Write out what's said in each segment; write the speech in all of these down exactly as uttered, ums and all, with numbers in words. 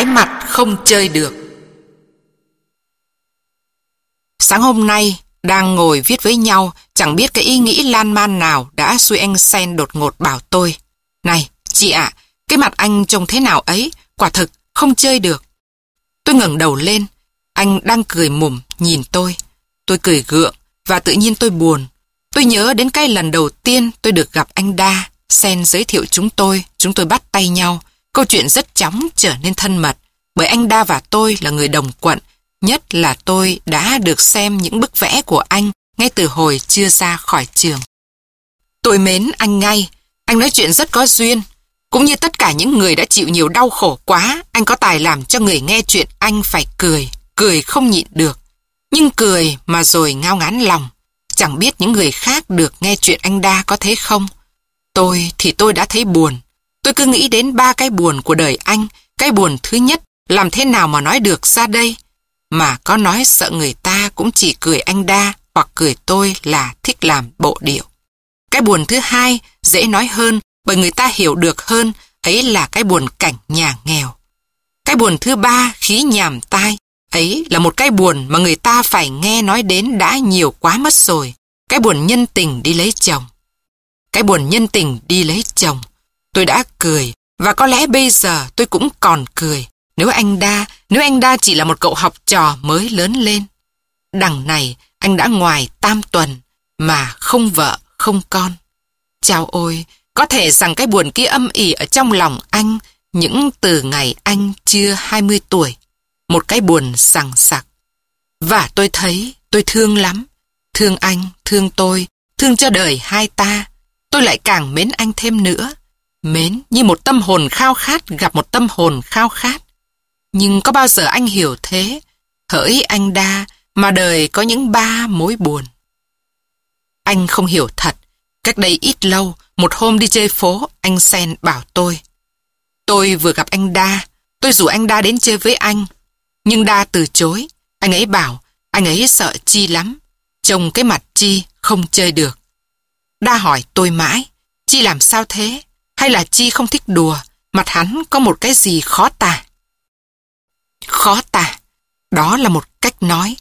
Cái mặt không chơi được. Sáng hôm nay, đang ngồi viết với nhau, chẳng biết cái ý nghĩ lan man nào đã xui anh Sen đột ngột bảo tôi: "Này, chị ạ, à, cái mặt anh trông thế nào ấy, quả thực không chơi được." Tôi ngẩng đầu lên, anh đang cười mủm nhìn tôi. Tôi cười gượng và tự nhiên tôi buồn. Tôi nhớ đến cái lần đầu tiên tôi được gặp anh Đa. Sen giới thiệu chúng tôi, chúng tôi bắt tay nhau. Câu chuyện rất chóng trở nên thân mật, bởi anh Đa và tôi là người đồng quận, nhất là tôi đã được xem những bức vẽ của anh ngay từ hồi chưa ra khỏi trường. Tôi mến anh ngay, anh nói chuyện rất có duyên. Cũng như tất cả những người đã chịu nhiều đau khổ quá, anh có tài làm cho người nghe chuyện anh phải cười, cười không nhịn được. Nhưng cười mà rồi ngao ngán lòng. Chẳng biết những người khác được nghe chuyện anh Đa có thế không? Tôi thì tôi đã thấy buồn. Tôi cứ nghĩ đến ba cái buồn của đời anh. Cái buồn thứ nhất, làm thế nào mà nói được ra đây? Mà có nói sợ người ta cũng chỉ cười anh Đa hoặc cười tôi là thích làm bộ điệu. Cái buồn thứ hai, dễ nói hơn bởi người ta hiểu được hơn, ấy là cái buồn cảnh nhà nghèo. Cái buồn thứ ba, khí nhàm tai, ấy là một cái buồn mà người ta phải nghe nói đến đã nhiều quá mất rồi. Cái buồn nhân tình đi lấy chồng. Cái buồn nhân tình đi lấy chồng. Tôi đã cười, và có lẽ bây giờ tôi cũng còn cười. Nếu anh Đa, nếu anh Đa chỉ là một cậu học trò mới lớn lên. Đằng này, anh đã ngoài tam tuần, mà không vợ, không con. Chao ôi, có thể rằng cái buồn kia âm ỉ ở trong lòng anh những từ ngày anh chưa hai mươi tuổi. Một cái buồn sằng sặc. Và tôi thấy, tôi thương lắm. Thương anh, thương tôi, thương cho đời hai ta. Tôi lại càng mến anh thêm nữa. Mến như một tâm hồn khao khát gặp một tâm hồn khao khát. Nhưng có bao giờ anh hiểu thế? Hỡi anh Đa, mà đời có những ba mối buồn. Anh không hiểu thật. Cách đây ít lâu, một hôm đi chơi phố, anh Sen bảo tôi. Tôi vừa gặp anh Đa, tôi rủ anh Đa đến chơi với anh. Nhưng Đa từ chối. Anh ấy bảo, anh ấy sợ Chi lắm. Trông cái mặt Chi không chơi được. Đa hỏi tôi mãi, Chi làm sao thế? Hay là Chi không thích đùa? Mặt hắn có một cái gì khó tả? Khó tả, đó là một cách nói.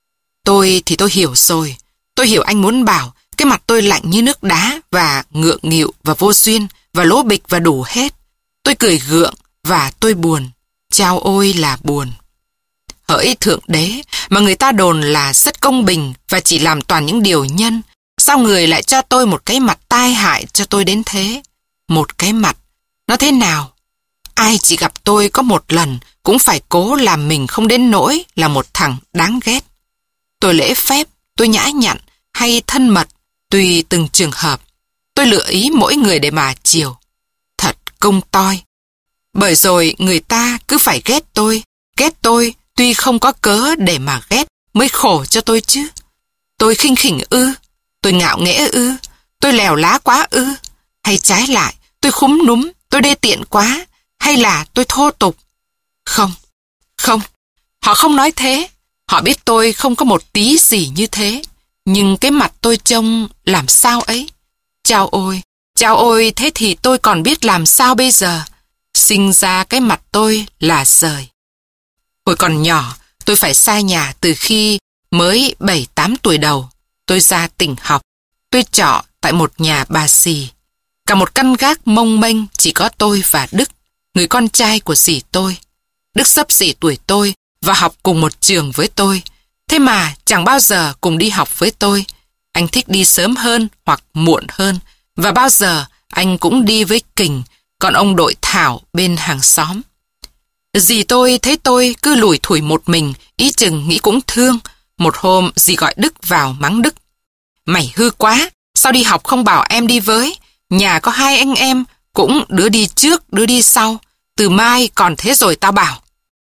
Tôi thì tôi hiểu rồi. Tôi hiểu anh muốn bảo cái mặt tôi lạnh như nước đá và ngượng nghịu và vô duyên và lố bịch và đủ hết. Tôi cười gượng và tôi buồn. Chao ôi là buồn. Hỡi Thượng Đế, mà người ta đồn là rất công bình và chỉ làm toàn những điều nhân. Sao người lại cho tôi một cái mặt tai hại cho tôi đến thế? Một cái mặt, nó thế nào? Ai chỉ gặp tôi có một lần cũng phải cố làm mình không đến nỗi là một thằng đáng ghét. Tôi lễ phép, tôi nhã nhặn hay thân mật, tùy từng trường hợp. Tôi lựa ý mỗi người để mà chiều. Thật công toi. Bởi rồi người ta cứ phải ghét tôi, ghét tôi tuy không có cớ để mà ghét mới khổ cho tôi chứ. Tôi khinh khỉnh ư? Tôi ngạo nghễ ư? Tôi lèo lá quá ư? Hay trái lại, tôi khúm núm, tôi đê tiện quá? Hay là tôi thô tục? Không, không, họ không nói thế. Họ biết tôi không có một tí gì như thế. Nhưng cái mặt tôi trông làm sao ấy? Chao ôi, chao ôi, thế thì tôi còn biết làm sao bây giờ? Sinh ra cái mặt tôi là rời. Hồi còn nhỏ, tôi phải xa nhà từ khi mới bảy tám tuổi đầu. Tôi ra tỉnh học. Tôi trọ tại một nhà bà xì. Cả một căn gác mông mênh chỉ có tôi và Đức, người con trai của dì tôi. Đức xấp xỉ tuổi tôi và học cùng một trường với tôi. Thế mà chẳng bao giờ cùng đi học với tôi. Anh thích đi sớm hơn hoặc muộn hơn. Và bao giờ anh cũng đi với Kình, còn ông đội Thảo bên hàng xóm. Dì tôi thấy tôi cứ lủi thủi một mình, ý chừng nghĩ cũng thương. Một hôm dì gọi Đức vào mắng Đức. Mày hư quá, sao đi học không bảo em đi với? Nhà có hai anh em, cũng đứa đi trước, đứa đi sau. Từ mai còn thế rồi tao bảo.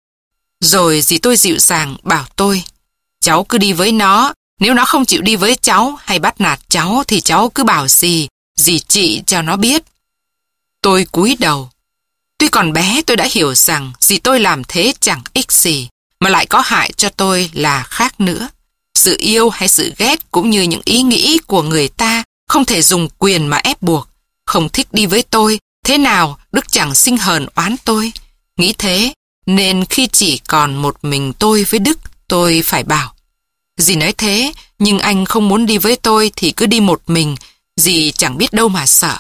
Rồi dì tôi dịu dàng bảo tôi. Cháu cứ đi với nó, nếu nó không chịu đi với cháu hay bắt nạt cháu thì cháu cứ bảo dì, dì trị cho nó biết. Tôi cúi đầu. Tuy còn bé tôi đã hiểu rằng dì tôi làm thế chẳng ích gì, mà lại có hại cho tôi là khác nữa. Sự yêu hay sự ghét cũng như những ý nghĩ của người ta không thể dùng quyền mà ép buộc. Không thích đi với tôi, thế nào Đức chẳng sinh hờn oán tôi. Nghĩ thế, Nên khi chỉ còn một mình tôi với Đức, tôi phải bảo. Dì nói thế, nhưng anh không muốn đi với tôi thì cứ đi một mình, dì chẳng biết đâu mà sợ.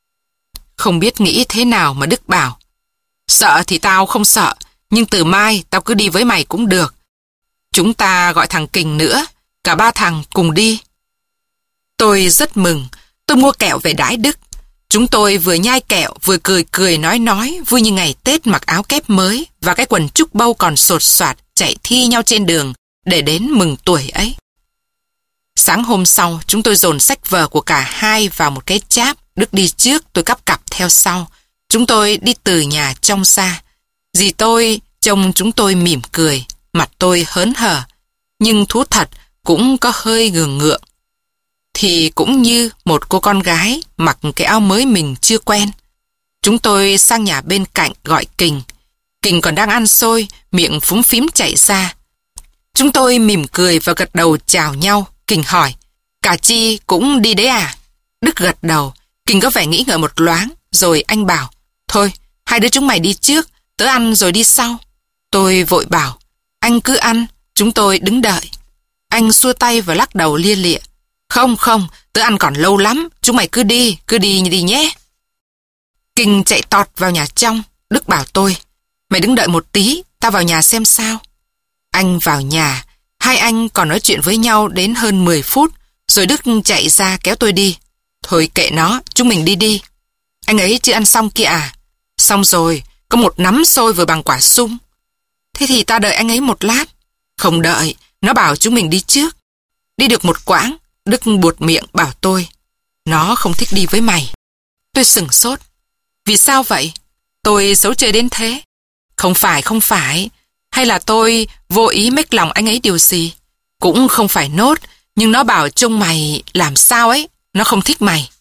Không biết nghĩ thế nào mà Đức bảo. Sợ thì tao không sợ, nhưng từ mai tao cứ đi với mày cũng được. Chúng ta gọi thằng Kình nữa, cả ba thằng cùng đi. Tôi rất mừng, tôi mua kẹo về đãi Đức. Chúng tôi vừa nhai kẹo vừa cười cười nói nói, vui như ngày Tết mặc áo kép mới và cái quần trúc bâu còn sột soạt chạy thi nhau trên đường để đến mừng tuổi ấy. Sáng hôm sau, chúng tôi dồn sách vở của cả hai vào một cái cháp. Đức đi trước, tôi cắp cặp theo sau. Chúng tôi đi từ nhà trong xa. Dì tôi trông chúng tôi mỉm cười, mặt tôi hớn hở, nhưng thú thật cũng có hơi gượng ngượng. Thì cũng như một cô con gái mặc cái áo mới mình chưa quen. Chúng tôi sang nhà bên cạnh gọi Kình. Kình còn đang ăn xôi, miệng phúng phím chạy ra. Chúng tôi mỉm cười và gật đầu chào nhau. Kình hỏi, cả Chi cũng đi đấy à? Đức gật đầu. Kình có vẻ nghĩ ngợi một loáng, rồi anh bảo, thôi, hai đứa chúng mày đi trước, tớ ăn rồi đi sau. Tôi vội bảo, anh cứ ăn, chúng tôi đứng đợi. Anh xua tay và lắc đầu lia lịa. Không, không, tớ ăn còn lâu lắm, chúng mày cứ đi, cứ đi đi nhé. Kình chạy tọt vào nhà trong. Đức bảo tôi, mày đứng đợi một tí, tao vào nhà xem sao. Anh vào nhà, hai anh còn nói chuyện với nhau đến hơn mười phút, rồi Đức chạy ra kéo tôi đi. Thôi kệ nó, chúng mình đi đi. Anh ấy chưa ăn xong kia à? Xong rồi, có một nắm xôi vừa bằng quả sung. Thế thì ta đợi anh ấy một lát. Không đợi, nó bảo chúng mình đi trước. Đi được một quãng, Đức buột miệng bảo tôi, nó không thích đi với mày. Tôi sửng sốt. Vì sao vậy? Tôi xấu chơi đến thế? Không phải, không phải. Hay là tôi vô ý mếch lòng anh ấy điều gì? Cũng không phải nốt, nhưng nó bảo trông mày làm sao ấy, nó không thích mày.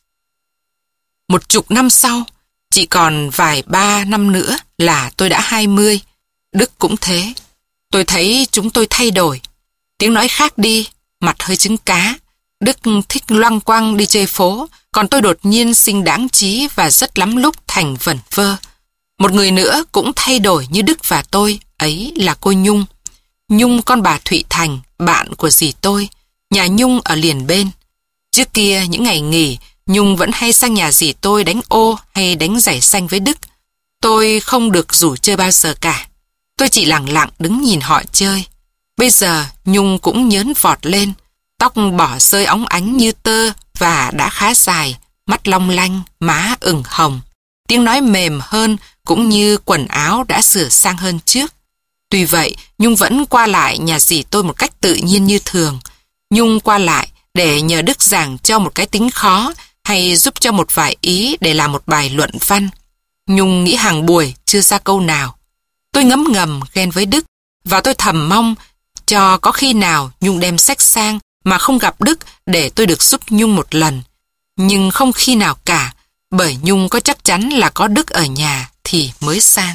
Một chục năm sau, chỉ còn vài ba năm nữa là tôi đã hai mươi. Đức cũng thế. Tôi thấy chúng tôi thay đổi. Tiếng nói khác đi, mặt hơi trứng cá. Đức thích loăng quăng đi chơi phố, còn tôi đột nhiên sinh đáng trí và rất lắm lúc thành vẩn vơ. Một người nữa cũng thay đổi như Đức và tôi, ấy là cô Nhung. Nhung con bà Thụy Thành, bạn của dì tôi. Nhà Nhung ở liền bên. Trước kia những ngày nghỉ, Nhung vẫn hay sang nhà dì tôi đánh ô hay đánh giày xanh với Đức. Tôi không được rủ chơi bao giờ cả. Tôi chỉ lặng lặng đứng nhìn họ chơi. Bây giờ Nhung cũng nhớn vọt lên, tóc bỏ rơi óng ánh như tơ và đã khá dài, mắt long lanh, má ửng hồng. Tiếng nói mềm hơn cũng như quần áo đã sửa sang hơn trước. Tuy vậy, Nhung vẫn qua lại nhà dì tôi một cách tự nhiên như thường. Nhung qua lại để nhờ Đức giảng cho một cái tính khó hay giúp cho một vài ý để làm một bài luận văn. Nhung nghĩ hàng buổi chưa ra câu nào. Tôi ngấm ngầm ghen với Đức và tôi thầm mong cho có khi nào Nhung đem sách sang mà không gặp Đức để tôi được giúp Nhung một lần. Nhưng không khi nào cả, bởi Nhung có chắc chắn là có Đức ở nhà thì mới sang.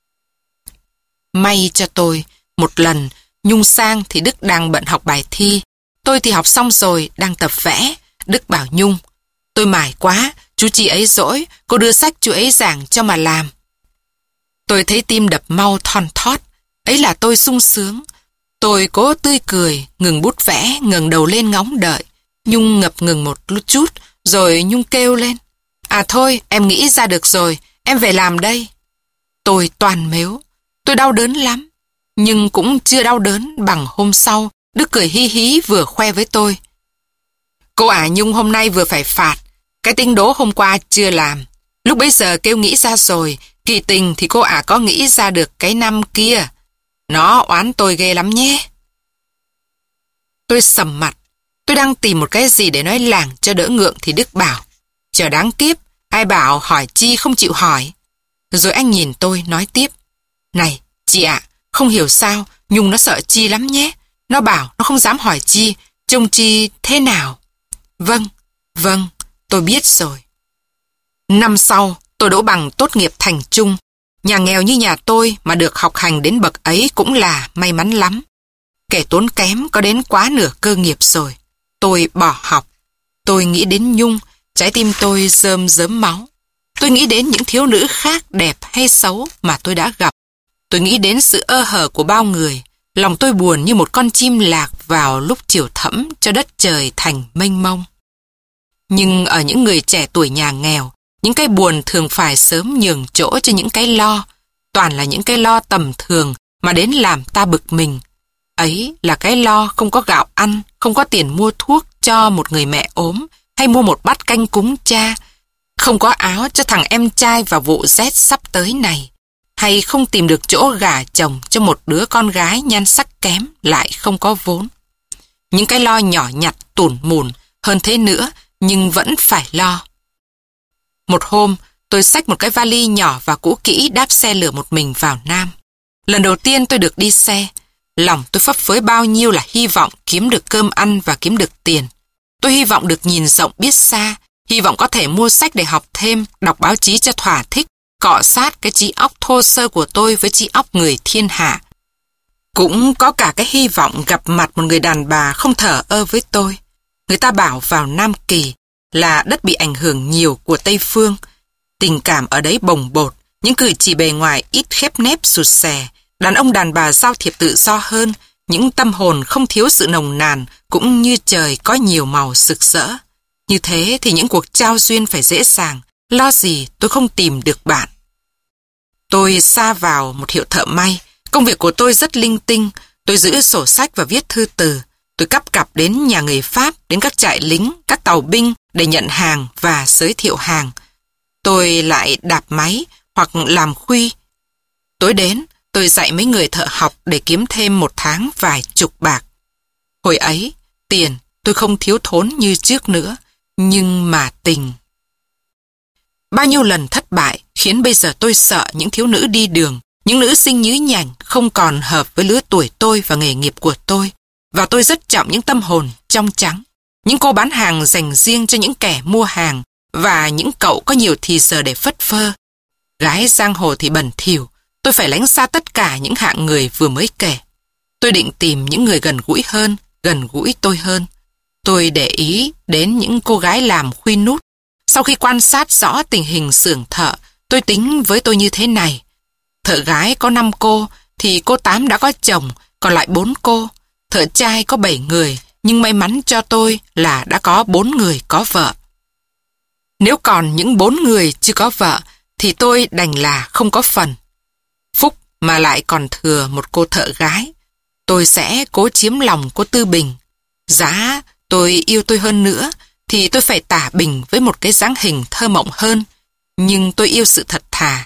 May cho tôi, một lần Nhung sang thì Đức đang bận học bài thi. Tôi thì học xong rồi, đang tập vẽ. Đức bảo Nhung, tôi mải quá, chú chị ấy dỗi, cô đưa sách chú ấy giảng cho mà làm. Tôi thấy tim đập mau thon thót, ấy là tôi sung sướng. Tôi cố tươi cười, ngừng bút vẽ, ngẩng đầu lên ngóng đợi. Nhung ngập ngừng một chút, rồi Nhung kêu lên. À thôi, em nghĩ ra được rồi, em về làm đây. Tôi toàn mếu, tôi đau đớn lắm, nhưng cũng chưa đau đớn bằng hôm sau. Đức cười hí hí vừa khoe với tôi. Cô ả Nhung hôm nay vừa phải phạt, cái tính đố hôm qua chưa làm. Lúc bấy giờ kêu nghĩ ra rồi, kỳ tình thì cô ả có nghĩ ra được cái năm kia. Nó oán tôi ghê lắm nhé. Tôi sầm mặt, tôi đang tìm một cái gì để nói làng cho đỡ ngượng thì Đức bảo. Chờ đáng kiếp, ai bảo hỏi Chi không chịu hỏi. Rồi anh nhìn tôi nói tiếp. Này, chị ạ, không hiểu sao, Nhung nó sợ Chi lắm nhé. Nó bảo nó không dám hỏi Chi, trông Chi thế nào. Vâng, vâng, tôi biết rồi. Năm sau, tôi đỗ bằng tốt nghiệp thành trung. Nhà nghèo như nhà tôi mà được học hành đến bậc ấy cũng là may mắn lắm. Kẻ tốn kém có đến quá nửa cơ nghiệp rồi. Tôi bỏ học. Tôi nghĩ đến Nhung, trái tim tôi rơm rớm máu. Tôi nghĩ đến những thiếu nữ khác đẹp hay xấu mà tôi đã gặp. Tôi nghĩ đến sự ơ hờ của bao người. Lòng tôi buồn như một con chim lạc vào lúc chiều thẫm cho đất trời thành mênh mông. Nhưng ở những người trẻ tuổi nhà nghèo, những cái buồn thường phải sớm nhường chỗ cho những cái lo. Toàn là những cái lo tầm thường mà đến làm ta bực mình. Ấy là cái lo không có gạo ăn, không có tiền mua thuốc cho một người mẹ ốm, hay mua một bát canh cúng cha, không có áo cho thằng em trai vào vụ rét sắp tới này, hay không tìm được chỗ gả chồng cho một đứa con gái nhan sắc kém lại không có vốn. Những cái lo nhỏ nhặt tủn mủn hơn thế nữa, nhưng vẫn phải lo. Một hôm, tôi xách một cái vali nhỏ và cũ kỹ đáp xe lửa một mình vào Nam. Lần đầu tiên tôi được đi xe, lòng tôi phấp phới bao nhiêu là hy vọng kiếm được cơm ăn và kiếm được tiền. Tôi hy vọng được nhìn rộng biết xa, hy vọng có thể mua sách để học thêm, đọc báo chí cho thỏa thích, cọ sát cái trí óc thô sơ của tôi với trí óc người thiên hạ. Cũng có cả cái hy vọng gặp mặt một người đàn bà không thờ ơ với tôi. Người ta bảo vào Nam Kỳ là đất bị ảnh hưởng nhiều của Tây Phương. Tình cảm ở đấy bồng bột, những cử chỉ bề ngoài ít khép nép sụt sè, đàn ông đàn bà giao thiệp tự do hơn, những tâm hồn không thiếu sự nồng nàn, cũng như trời có nhiều màu rực rỡ. Như thế thì những cuộc trao duyên phải dễ dàng, lo gì tôi không tìm được bạn. Tôi sa vào một hiệu thợ may, công việc của tôi rất linh tinh, tôi giữ sổ sách và viết thư từ. Tôi cắp cặp đến nhà người Pháp, đến các trại lính, các tàu binh để nhận hàng và giới thiệu hàng. Tôi lại đạp máy hoặc làm khuy. Tối đến, tôi dạy mấy người thợ học để kiếm thêm một tháng vài chục bạc. Hồi ấy, tiền tôi không thiếu thốn như trước nữa, nhưng mà tình. Bao nhiêu lần thất bại khiến bây giờ tôi sợ những thiếu nữ đi đường, những nữ sinh nhí nhảnh không còn hợp với lứa tuổi tôi và nghề nghiệp của tôi. Và tôi rất trọng những tâm hồn trong trắng. Những cô bán hàng dành riêng cho những kẻ mua hàng và những cậu có nhiều thì giờ để phất phơ. Gái giang hồ thì bẩn thỉu, tôi phải lánh xa tất cả những hạng người vừa mới kể. Tôi định tìm những người gần gũi hơn, gần gũi tôi hơn. Tôi để ý đến những cô gái làm khuy nút. Sau khi quan sát rõ tình hình xưởng thợ, tôi tính với tôi như thế này. Thợ gái có năm cô, thì cô tám đã có chồng, còn lại bốn cô. Thợ trai có bảy người, nhưng may mắn cho tôi là đã có bốn người có vợ. Nếu còn những bốn người chưa có vợ, thì tôi đành là không có phần. Phúc mà lại còn thừa một cô thợ gái. Tôi sẽ cố chiếm lòng cô Tư Bình. Giá tôi yêu tôi hơn nữa, thì tôi phải tả Bình với một cái dáng hình thơ mộng hơn. Nhưng tôi yêu sự thật thà.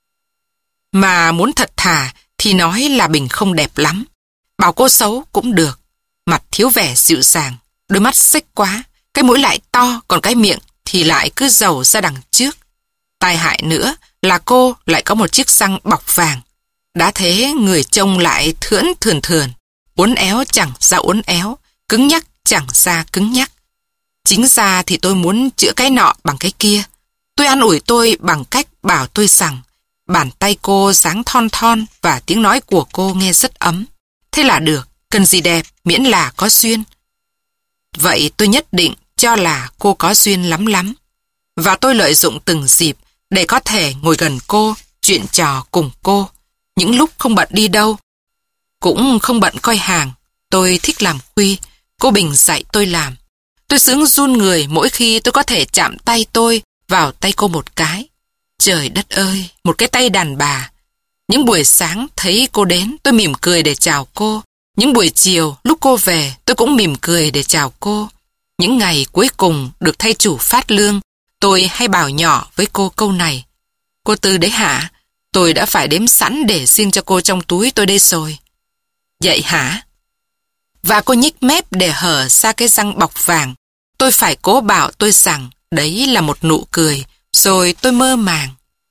Mà muốn thật thà thì nói là Bình không đẹp lắm. Bảo cô xấu cũng được. Mặt thiếu vẻ dịu dàng, đôi mắt xếch quá, cái mũi lại to, còn cái miệng thì lại cứ rầu ra đằng trước. Tai hại nữa là cô lại có một chiếc răng bọc vàng. Đã thế người trông lại thưỡn thườn thườn, uốn éo chẳng ra uốn éo, cứng nhắc chẳng ra cứng nhắc. Chính ra thì tôi muốn chữa cái nọ bằng cái kia. Tôi an ủi tôi bằng cách bảo tôi rằng bàn tay cô dáng thon thon và tiếng nói của cô nghe rất ấm. Thế là được, cần gì đẹp miễn là có duyên. Vậy tôi nhất định cho là cô có duyên lắm lắm. Và tôi lợi dụng từng dịp để có thể ngồi gần cô, chuyện trò cùng cô. Những lúc không bận đi đâu, cũng không bận coi hàng. Tôi thích làm khuy, cô Bình dạy tôi làm. Tôi sướng run người mỗi khi tôi có thể chạm tay tôi vào tay cô một cái. Trời đất ơi, một cái tay đàn bà. Những buổi sáng thấy cô đến, tôi mỉm cười để chào cô. Những buổi chiều, lúc cô về, tôi cũng mỉm cười để chào cô. Những ngày cuối cùng được thay chủ phát lương, tôi hay bảo nhỏ với cô câu này. Cô Tư đấy hả? Tôi đã phải đếm sẵn để riêng cho cô trong túi tôi đây rồi. Vậy hả? Và cô nhích mép để hở ra cái răng bọc vàng. Tôi phải cố bảo tôi rằng đấy là một nụ cười, rồi tôi mơ màng.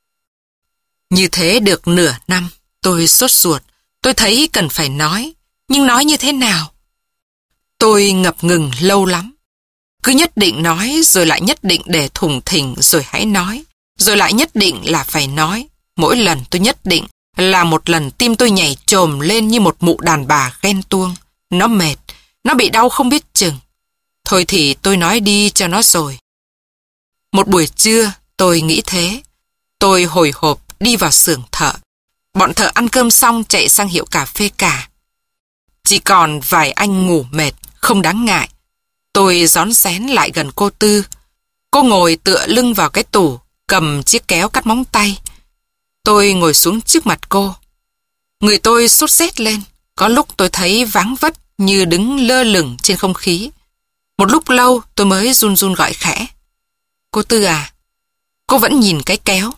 Như thế được nửa năm, tôi sốt ruột. Tôi thấy cần phải nói, nhưng nói như thế nào? Tôi ngập ngừng lâu lắm. Cứ nhất định nói, rồi lại nhất định để thủng thỉnh rồi hãy nói, rồi lại nhất định là phải nói. Mỗi lần tôi nhất định là một lần tim tôi nhảy chồm lên như một mụ đàn bà ghen tuông. Nó mệt, nó bị đau không biết chừng. Thôi thì tôi nói đi cho nó rồi. Một buổi trưa tôi nghĩ thế. Tôi hồi hộp đi vào xưởng thợ. Bọn thợ ăn cơm xong chạy sang hiệu cà phê cả. Chỉ còn vài anh ngủ mệt, không đáng ngại. Tôi rón rén lại gần cô Tư. Cô ngồi tựa lưng vào cái tủ, cầm chiếc kéo cắt móng tay. Tôi ngồi xuống trước mặt cô. Người tôi sốt rét lên. Có lúc tôi thấy váng vất như đứng lơ lửng trên không khí. Một lúc lâu tôi mới run run gọi khẽ. Cô Tư à? Cô vẫn nhìn cái kéo.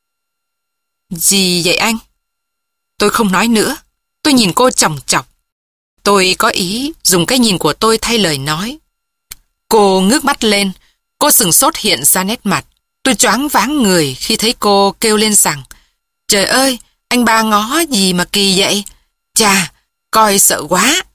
Gì vậy anh? Tôi không nói nữa. Tôi nhìn cô chòng chọc. Tôi có ý dùng cái nhìn của tôi thay lời nói. Cô ngước mắt lên. Cô sừng sốt hiện ra nét mặt. Tôi choáng váng người khi thấy cô kêu lên rằng: Trời ơi, anh ba ngó gì mà kỳ vậy? Chà, coi sợ quá.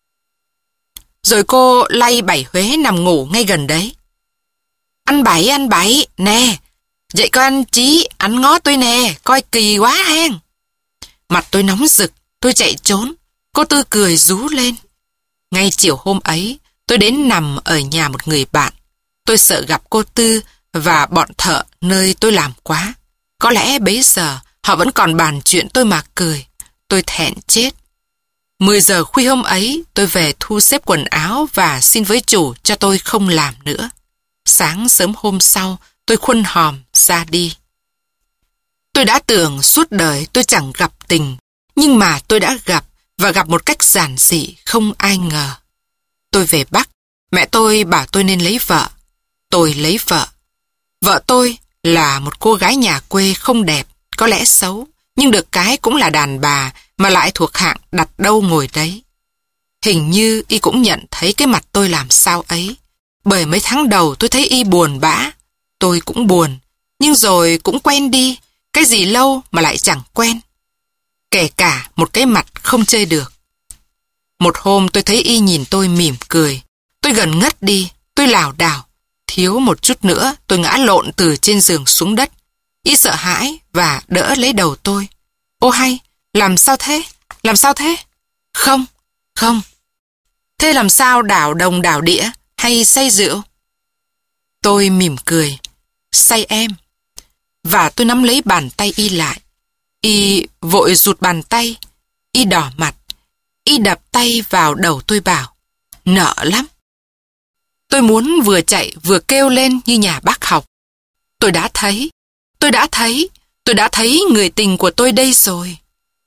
Rồi cô lay Bảy Huế nằm ngủ ngay gần đấy. Anh Bảy, anh Bảy, nè, dậy coi anh Chí, anh ngó tôi nè, coi kỳ quá hen. Mặt tôi nóng rực, tôi chạy trốn. Cô Tư cười rú lên. Ngay chiều hôm ấy, tôi đến nằm ở nhà một người bạn. Tôi sợ gặp cô Tư và bọn thợ nơi tôi làm quá. Có lẽ bấy giờ họ vẫn còn bàn chuyện tôi mà cười. Tôi thẹn chết. Mười giờ khuya hôm ấy, tôi về thu xếp quần áo và xin với chủ cho tôi không làm nữa. Sáng sớm hôm sau, tôi khuân hòm ra đi. Tôi đã tưởng suốt đời tôi chẳng gặp tình, nhưng mà tôi đã gặp, và gặp một cách giản dị không ai ngờ. Tôi về Bắc, mẹ tôi bảo tôi nên lấy vợ. Tôi lấy vợ. Vợ tôi là một cô gái nhà quê không đẹp, có lẽ xấu, nhưng được cái cũng là đàn bà mà lại thuộc hạng đặt đâu ngồi đấy. Hình như y cũng nhận thấy cái mặt tôi làm sao ấy. Bởi mấy tháng đầu tôi thấy y buồn bã. Tôi cũng buồn, nhưng rồi cũng quen đi. Cái gì lâu mà lại chẳng quen. Kể cả một cái mặt không chơi được. Một hôm tôi thấy y nhìn tôi mỉm cười. Tôi gần ngất đi, tôi lảo đảo. Thiếu một chút nữa tôi ngã lộn từ trên giường xuống đất. Y sợ hãi và đỡ lấy đầu tôi. Ô hay, làm sao thế? Làm sao thế? Không, không. Thế làm sao đảo đồng đảo đĩa hay say rượu? Tôi mỉm cười. Say em. Và tôi nắm lấy bàn tay y lại. Y vội rụt bàn tay. Y đỏ mặt. Y đập tay vào đầu tôi bảo: Nợ lắm. Tôi muốn vừa chạy vừa kêu lên như nhà bác học. Tôi đã thấy, tôi đã thấy, tôi đã thấy người tình của tôi đây rồi.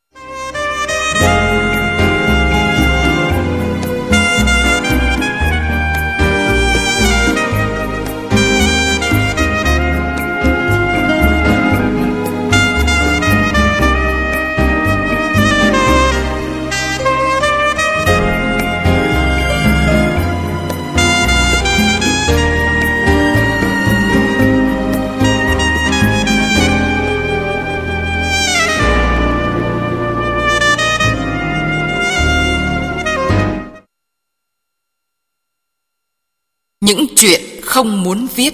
Những chuyện không muốn viết.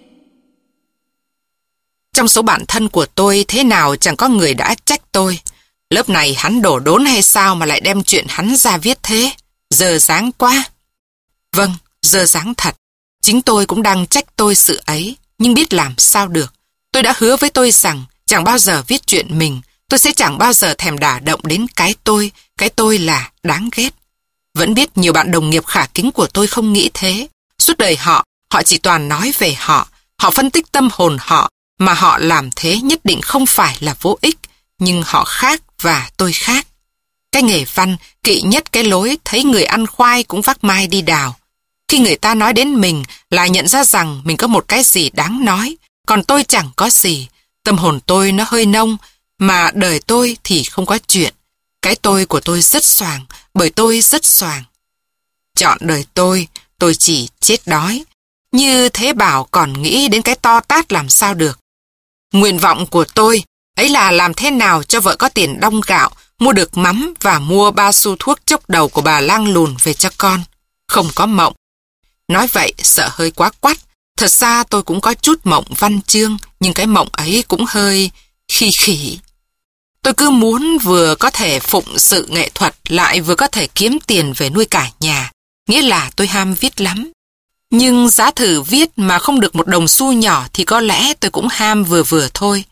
Trong số bạn thân của tôi thế nào chẳng có người đã trách tôi. Lớp này hắn đổ đốn hay sao mà lại đem chuyện hắn ra viết thế? Dơ dáng quá. Vâng, dơ dáng thật. Chính tôi cũng đang trách tôi sự ấy, nhưng biết làm sao được. Tôi đã hứa với tôi rằng chẳng bao giờ viết chuyện mình. Tôi sẽ chẳng bao giờ thèm đả động đến cái tôi. Cái tôi là đáng ghét. Vẫn biết nhiều bạn đồng nghiệp khả kính của tôi không nghĩ thế. Suốt đời họ, họ chỉ toàn nói về họ. Họ phân tích tâm hồn họ. Mà họ làm thế nhất định không phải là vô ích. Nhưng họ khác và tôi khác. Cái nghề văn kỵ nhất cái lối thấy người ăn khoai cũng vác mai đi đào. Khi người ta nói đến mình là nhận ra rằng mình có một cái gì đáng nói. Còn tôi chẳng có gì. Tâm hồn tôi nó hơi nông. Mà đời tôi thì không có chuyện. Cái tôi của tôi rất xoàng. Bởi tôi rất xoàng. Chọn đời tôi, tôi chỉ chết đói. Như thế bảo còn nghĩ đến cái to tát làm sao được. Nguyện vọng của tôi ấy là làm thế nào cho vợ có tiền đong gạo, mua được mắm và mua ba xu thuốc chốc đầu của bà lang lùn về cho con. Không có mộng. Nói vậy sợ hơi quá quắt. Thật ra tôi cũng có chút mộng văn chương, nhưng cái mộng ấy cũng hơi khi khỉ. Tôi cứ muốn vừa có thể phụng sự nghệ thuật lại vừa có thể kiếm tiền về nuôi cả nhà. Nghĩa là tôi ham viết lắm. Nhưng giá thử viết mà không được một đồng xu nhỏ thì có lẽ tôi cũng ham vừa vừa thôi.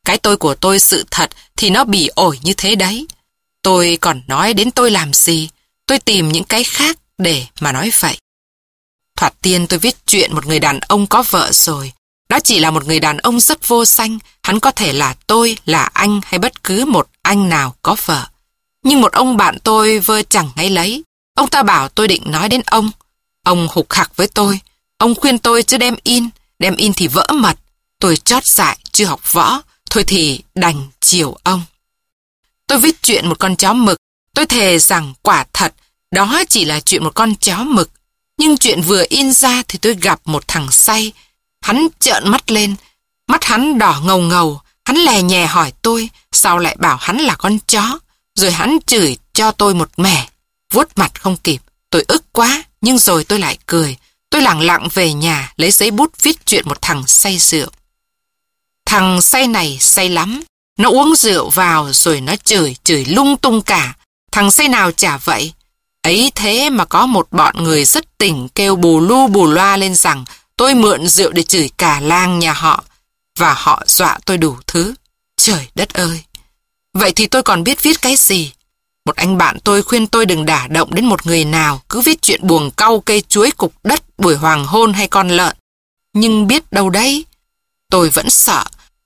Cái tôi của tôi sự thật thì nó bỉ ổi như thế đấy. Tôi còn nói đến tôi làm gì? Tôi tìm những cái khác để mà nói vậy. Thoạt tiên tôi viết chuyện một người đàn ông có vợ rồi. Đó chỉ là một người đàn ông rất vô danh. Hắn có thể là tôi, là anh hay bất cứ một anh nào có vợ. Nhưng một ông bạn tôi vơ chẳng ngay lấy. Ông ta bảo tôi định nói đến ông. Ông hục hặc với tôi. Ông khuyên tôi chứ đem in. Đem in thì vỡ mật. Tôi chót dại, chưa học võ. Thôi thì đành chiều ông. Tôi viết chuyện một con chó mực. Tôi thề rằng quả thật đó chỉ là chuyện một con chó mực. Nhưng chuyện vừa in ra thì tôi gặp một thằng say. Hắn trợn mắt lên. Mắt hắn đỏ ngầu ngầu. Hắn lè nhè hỏi tôi sao lại bảo hắn là con chó. Rồi hắn chửi cho tôi một mẻ. Vuốt mặt không kịp. Tôi ức quá. Nhưng rồi tôi lại cười. Tôi lẳng lặng về nhà lấy giấy bút viết chuyện một thằng say rượu. Thằng say này say lắm. Nó uống rượu vào rồi nó chửi, chửi lung tung cả. Thằng say nào chả vậy. Ấy thế mà có một bọn người rất tỉnh kêu bù lu bù loa lên rằng tôi mượn rượu để chửi cả làng nhà họ. Và họ dọa tôi đủ thứ. Trời đất ơi! Vậy thì tôi còn biết viết cái gì? Một anh bạn tôi khuyên tôi đừng đả động đến một người nào, cứ viết chuyện buồng cau cây chuối cục đất, buổi hoàng hôn hay con lợn. Nhưng biết đâu đấy? Tôi vẫn sợ.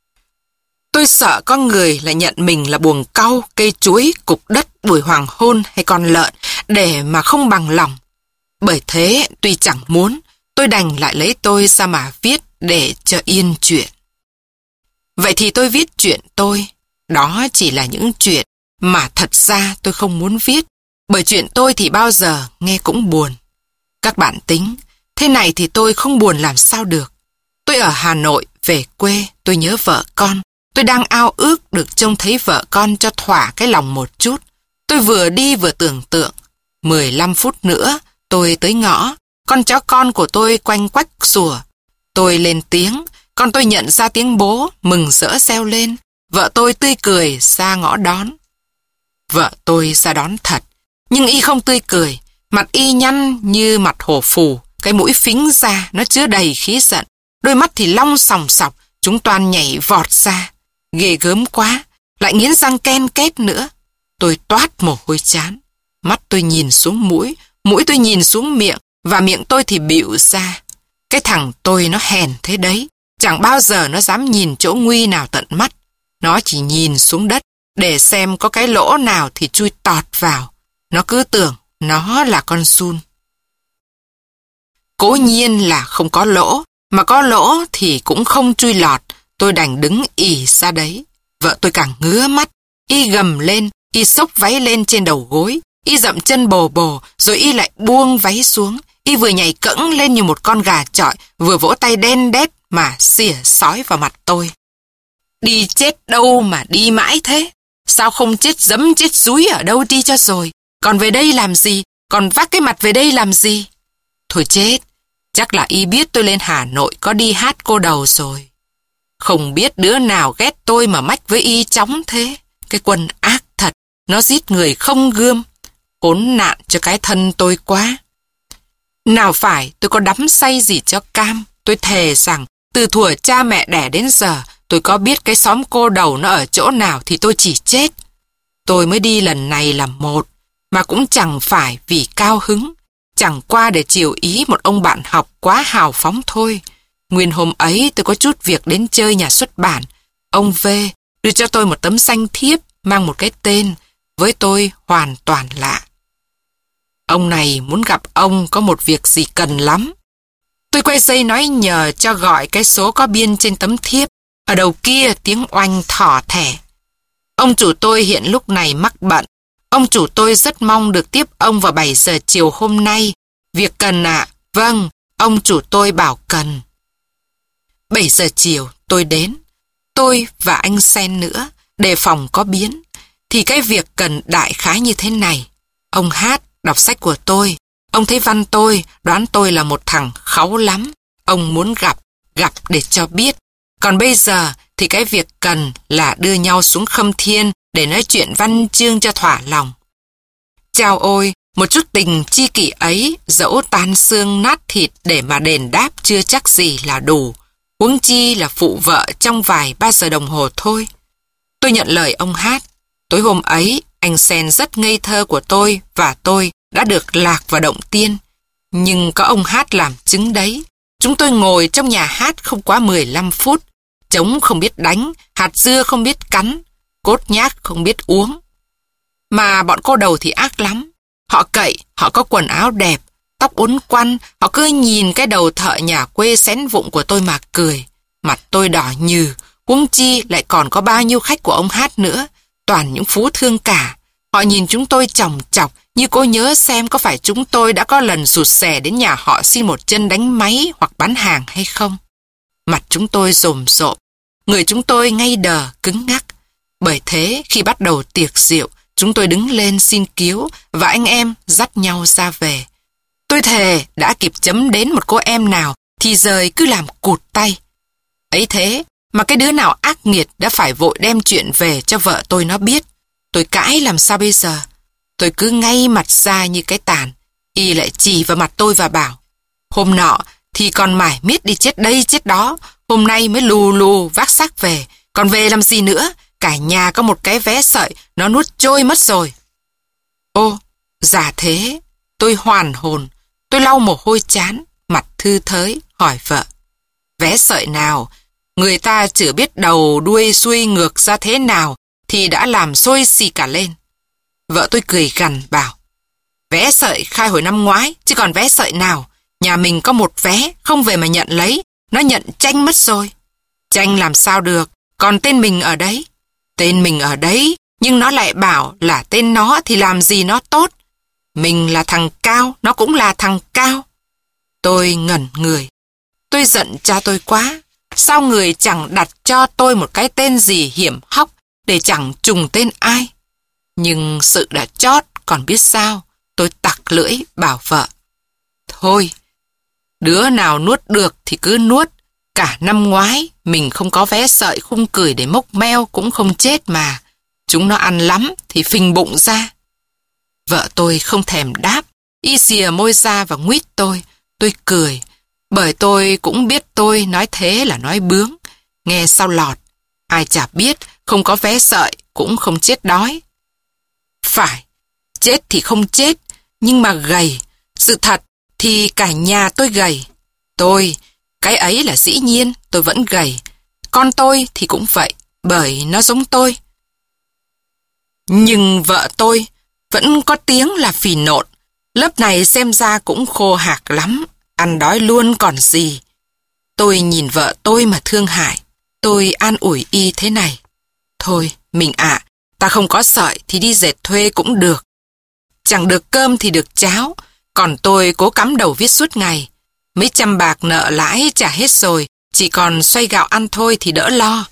Tôi sợ có người lại nhận mình là buồng cau, cây chuối, cục đất, buổi hoàng hôn hay con lợn để mà không bằng lòng. Bởi thế, tuy chẳng muốn, tôi đành lại lấy tôi ra mà viết để cho yên chuyện. Vậy thì tôi viết chuyện tôi. Đó chỉ là những chuyện mà thật ra tôi không muốn viết. Bởi chuyện tôi thì bao giờ nghe cũng buồn. Các bạn tính, thế này thì tôi không buồn làm sao được. Tôi ở Hà Nội, về quê, tôi nhớ vợ con. Tôi đang ao ước được trông thấy vợ con cho thỏa cái lòng một chút. Tôi vừa đi vừa tưởng tượng. mười lăm phút nữa, tôi tới ngõ. Con chó con của tôi quanh quách sủa. Tôi lên tiếng, con tôi nhận ra tiếng bố, mừng rỡ reo lên. Vợ tôi tươi cười ra ngõ đón. Vợ tôi ra đón thật, nhưng y không tươi cười. Mặt y nhăn như mặt hổ phù, cái mũi phính ra, nó chứa đầy khí giận. Đôi mắt thì long sòng sọc, chúng toàn nhảy vọt ra. Ghê gớm quá, lại nghiến răng ken két nữa. Tôi toát mồ hôi chán. Mắt tôi nhìn xuống mũi, mũi tôi nhìn xuống miệng, và miệng tôi thì bịu ra. Cái thằng tôi nó hèn thế đấy, chẳng bao giờ nó dám nhìn chỗ nguy nào tận mắt. Nó chỉ nhìn xuống đất, để xem có cái lỗ nào thì chui tọt vào. Nó cứ tưởng nó là con giun. Cố nhiên là không có lỗ, mà có lỗ thì cũng không chui lọt. Tôi đành đứng ì ra đấy. Vợ tôi càng ngứa mắt, y gầm lên, y xốc váy lên trên đầu gối, y dậm chân bồ bồ, rồi y lại buông váy xuống. Y vừa nhảy cẫng lên như một con gà chọi, vừa vỗ tay đen đét mà xỉa xói vào mặt tôi. Đi chết đâu mà đi mãi thế? Sao không chết dẫm chết dúi ở đâu đi cho rồi? Còn về đây làm gì? Còn vác cái mặt về đây làm gì? Thôi chết, chắc là y biết tôi lên Hà Nội có đi hát cô đầu rồi. Không biết đứa nào ghét tôi mà mách với y chóng thế. Cái quân ác thật, nó giết người không gươm. Khốn nạn cho cái thân tôi quá. Nào phải tôi có đắm say gì cho cam. Tôi thề rằng từ thuở cha mẹ đẻ đến giờ, tôi có biết cái xóm cô đầu nó ở chỗ nào thì tôi chỉ chết. Tôi mới đi lần này là một, mà cũng chẳng phải vì cao hứng. Chẳng qua để chiều ý một ông bạn học quá hào phóng thôi. Nguyên hôm ấy tôi có chút việc đến chơi nhà xuất bản. Ông V đưa cho tôi một tấm danh thiếp mang một cái tên với tôi hoàn toàn lạ. Ông này muốn gặp ông có một việc gì cần lắm. Tôi quay dây nói nhờ cho gọi cái số có biên trên tấm thiếp. Ở đầu kia tiếng oanh thỏ thẻ. Ông chủ tôi hiện lúc này mắc bận. Ông chủ tôi rất mong được tiếp ông vào bảy giờ chiều hôm nay. Việc cần ạ? À? Vâng, ông chủ tôi bảo cần. bảy giờ chiều tôi đến. Tôi và anh Sen nữa, đề phòng có biến. Thì cái việc cần đại khái như thế này. Ông Hát đọc sách của tôi. Ông thấy văn tôi, đoán tôi là một thằng kháu lắm. Ông muốn gặp, gặp để cho biết. Còn bây giờ thì cái việc cần là đưa nhau xuống Khâm Thiên để nói chuyện văn chương cho thỏa lòng. Chao ôi, một chút tình chi kỷ ấy, dẫu tan xương nát thịt để mà đền đáp chưa chắc gì là đủ. huống chi là phụ vợ trong vài ba giờ đồng hồ thôi. Tôi nhận lời ông Hát. Tối hôm ấy, anh Sen rất ngây thơ của tôi và tôi đã được lạc vào động tiên. Nhưng có ông Hát làm chứng đấy. Chúng tôi ngồi trong nhà hát không quá mười lăm phút. Trống không biết đánh, hạt dưa không biết cắn, cốt nhác không biết uống. Mà bọn cô đầu thì ác lắm. Họ cậy, họ có quần áo đẹp, tóc uốn quăn, họ cứ nhìn cái đầu thợ nhà quê xén vụng của tôi mà cười. Mặt tôi đỏ nhừ, huống chi lại còn có bao nhiêu khách của ông Hát nữa, toàn những phú thương cả. Họ nhìn chúng tôi chòng chọc, như cố nhớ xem có phải chúng tôi đã có lần rụt rè đến nhà họ xin một chân đánh máy hoặc bán hàng hay không. Mặt chúng tôi rồm rộm, người chúng tôi ngay đờ, cứng ngắc. Bởi thế, khi bắt đầu tiệc rượu, chúng tôi đứng lên xin cứu và anh em dắt nhau ra về. Tôi thề đã kịp chấm đến một cô em nào thì rời cứ làm cụt tay. Ấy thế mà cái đứa nào ác nghiệt đã phải vội đem chuyện về cho vợ tôi nó biết. Tôi cãi làm sao bây giờ? Tôi cứ ngay mặt ra như cái tàn. Y lại chỉ vào mặt tôi và bảo, hôm nọ thì còn mải miết đi chết đây chết đó, hôm nay mới lù lù vác xác về, còn về làm gì nữa? Cả nhà có một cái vé sợi, nó nuốt trôi mất rồi. Ô, giả thế, tôi hoàn hồn, tôi lau mồ hôi chán, mặt thư thới, hỏi vợ. Vé sợi nào? Người ta chưa biết đầu đuôi xuôi ngược ra thế nào thì đã làm xôi xì cả lên. Vợ tôi cười gằn bảo, vé sợi khai hồi năm ngoái, chứ còn vé sợi nào? Nhà mình có một vé, không về mà nhận lấy, nó nhận tranh mất rồi. Tranh làm sao được, còn tên mình ở đấy. Tên mình ở đấy, nhưng nó lại bảo là tên nó thì làm gì nó tốt. Mình là thằng Cao, nó cũng là thằng Cao. Tôi ngẩn người. Tôi giận cha tôi quá. Sao người chẳng đặt cho tôi một cái tên gì hiểm hóc để chẳng trùng tên ai? Nhưng sự đã chót, còn biết sao? Tôi tặc lưỡi bảo vợ. Thôi, đứa nào nuốt được thì cứ nuốt. Cả năm ngoái, mình không có vé sợi khung cười để mốc meo cũng không chết mà. Chúng nó ăn lắm thì phình bụng ra. Vợ tôi không thèm đáp, y xìa môi ra và nguyết tôi. Tôi cười, bởi tôi cũng biết tôi nói thế là nói bướng. Nghe sao lọt, ai chả biết không có vé sợi cũng không chết đói. Phải, chết thì không chết, nhưng mà gầy. Sự thật thì cả nhà tôi gầy. Tôi, cái ấy là dĩ nhiên, tôi vẫn gầy. Con tôi thì cũng vậy, bởi nó giống tôi. Nhưng vợ tôi vẫn có tiếng là phì nộn. Lớp này xem ra cũng khô hạc lắm, ăn đói luôn còn gì. Tôi nhìn vợ tôi mà thương hại. Tôi an ủi y thế này. Thôi, mình ạ, ta không có sợi thì đi dệt thuê cũng được. Chẳng được cơm thì được cháo, còn tôi cố cắm đầu viết suốt ngày. Mấy trăm bạc nợ lãi trả hết rồi, chỉ còn xoay gạo ăn thôi thì đỡ lo.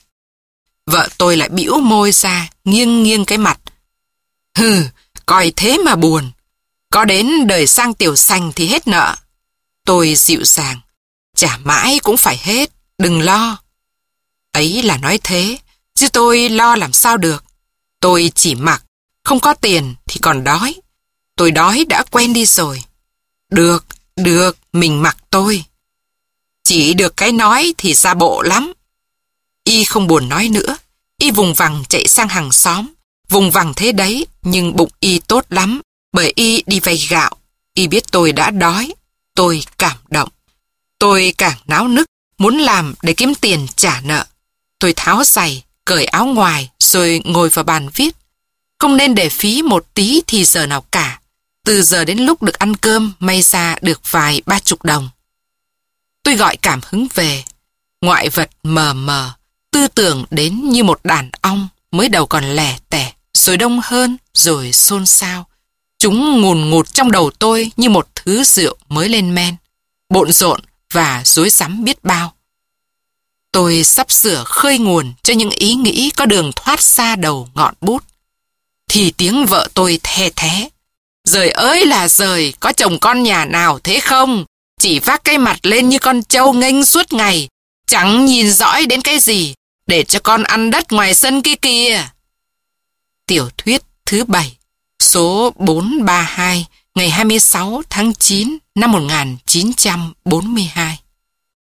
Vợ tôi lại bĩu môi ra, nghiêng nghiêng cái mặt. Hừ, coi thế mà buồn. Có đến đời sang tiểu sành thì hết nợ. Tôi dịu dàng. Trả mãi cũng phải hết, đừng lo. Ấy là nói thế, chứ tôi lo làm sao được. Tôi chỉ mặc, không có tiền thì còn đói. Tôi đói đã quen đi rồi. Được, được, mình mặc tôi. Chỉ được cái nói thì ra bộ lắm. Y không buồn nói nữa. Y vùng vằng chạy sang hàng xóm. Vùng vằng thế đấy, nhưng bụng y tốt lắm. Bởi y đi vay gạo. Y biết tôi đã đói. Tôi cảm động. Tôi càng náo nức, muốn làm để kiếm tiền trả nợ. Tôi tháo giày, cởi áo ngoài, rồi ngồi vào bàn viết. Không nên để phí một tí thì giờ nào cả. Từ giờ đến lúc được ăn cơm, may ra được vài ba chục đồng. Tôi gọi cảm hứng về. Ngoại vật mờ mờ, tư tưởng đến như một đàn ong, mới đầu còn lẻ tẻ, rồi đông hơn, rồi xôn xao. Chúng ngùn ngụt trong đầu tôi như một thứ rượu mới lên men, bộn rộn và rối rắm biết bao. Tôi sắp sửa khơi nguồn cho những ý nghĩ có đường thoát xa đầu ngọn bút. Thì tiếng vợ tôi the thé. Giời ơi là giời, có chồng con nhà nào thế không? Chỉ vác cái mặt lên như con trâu nghênh suốt ngày, chẳng nhìn dõi đến cái gì, để cho con ăn đất ngoài sân kia kìa. Tiểu thuyết thứ bảy, số bốn ba hai, ngày hai mươi sáu tháng chín năm một nghìn chín trăm bốn mươi hai.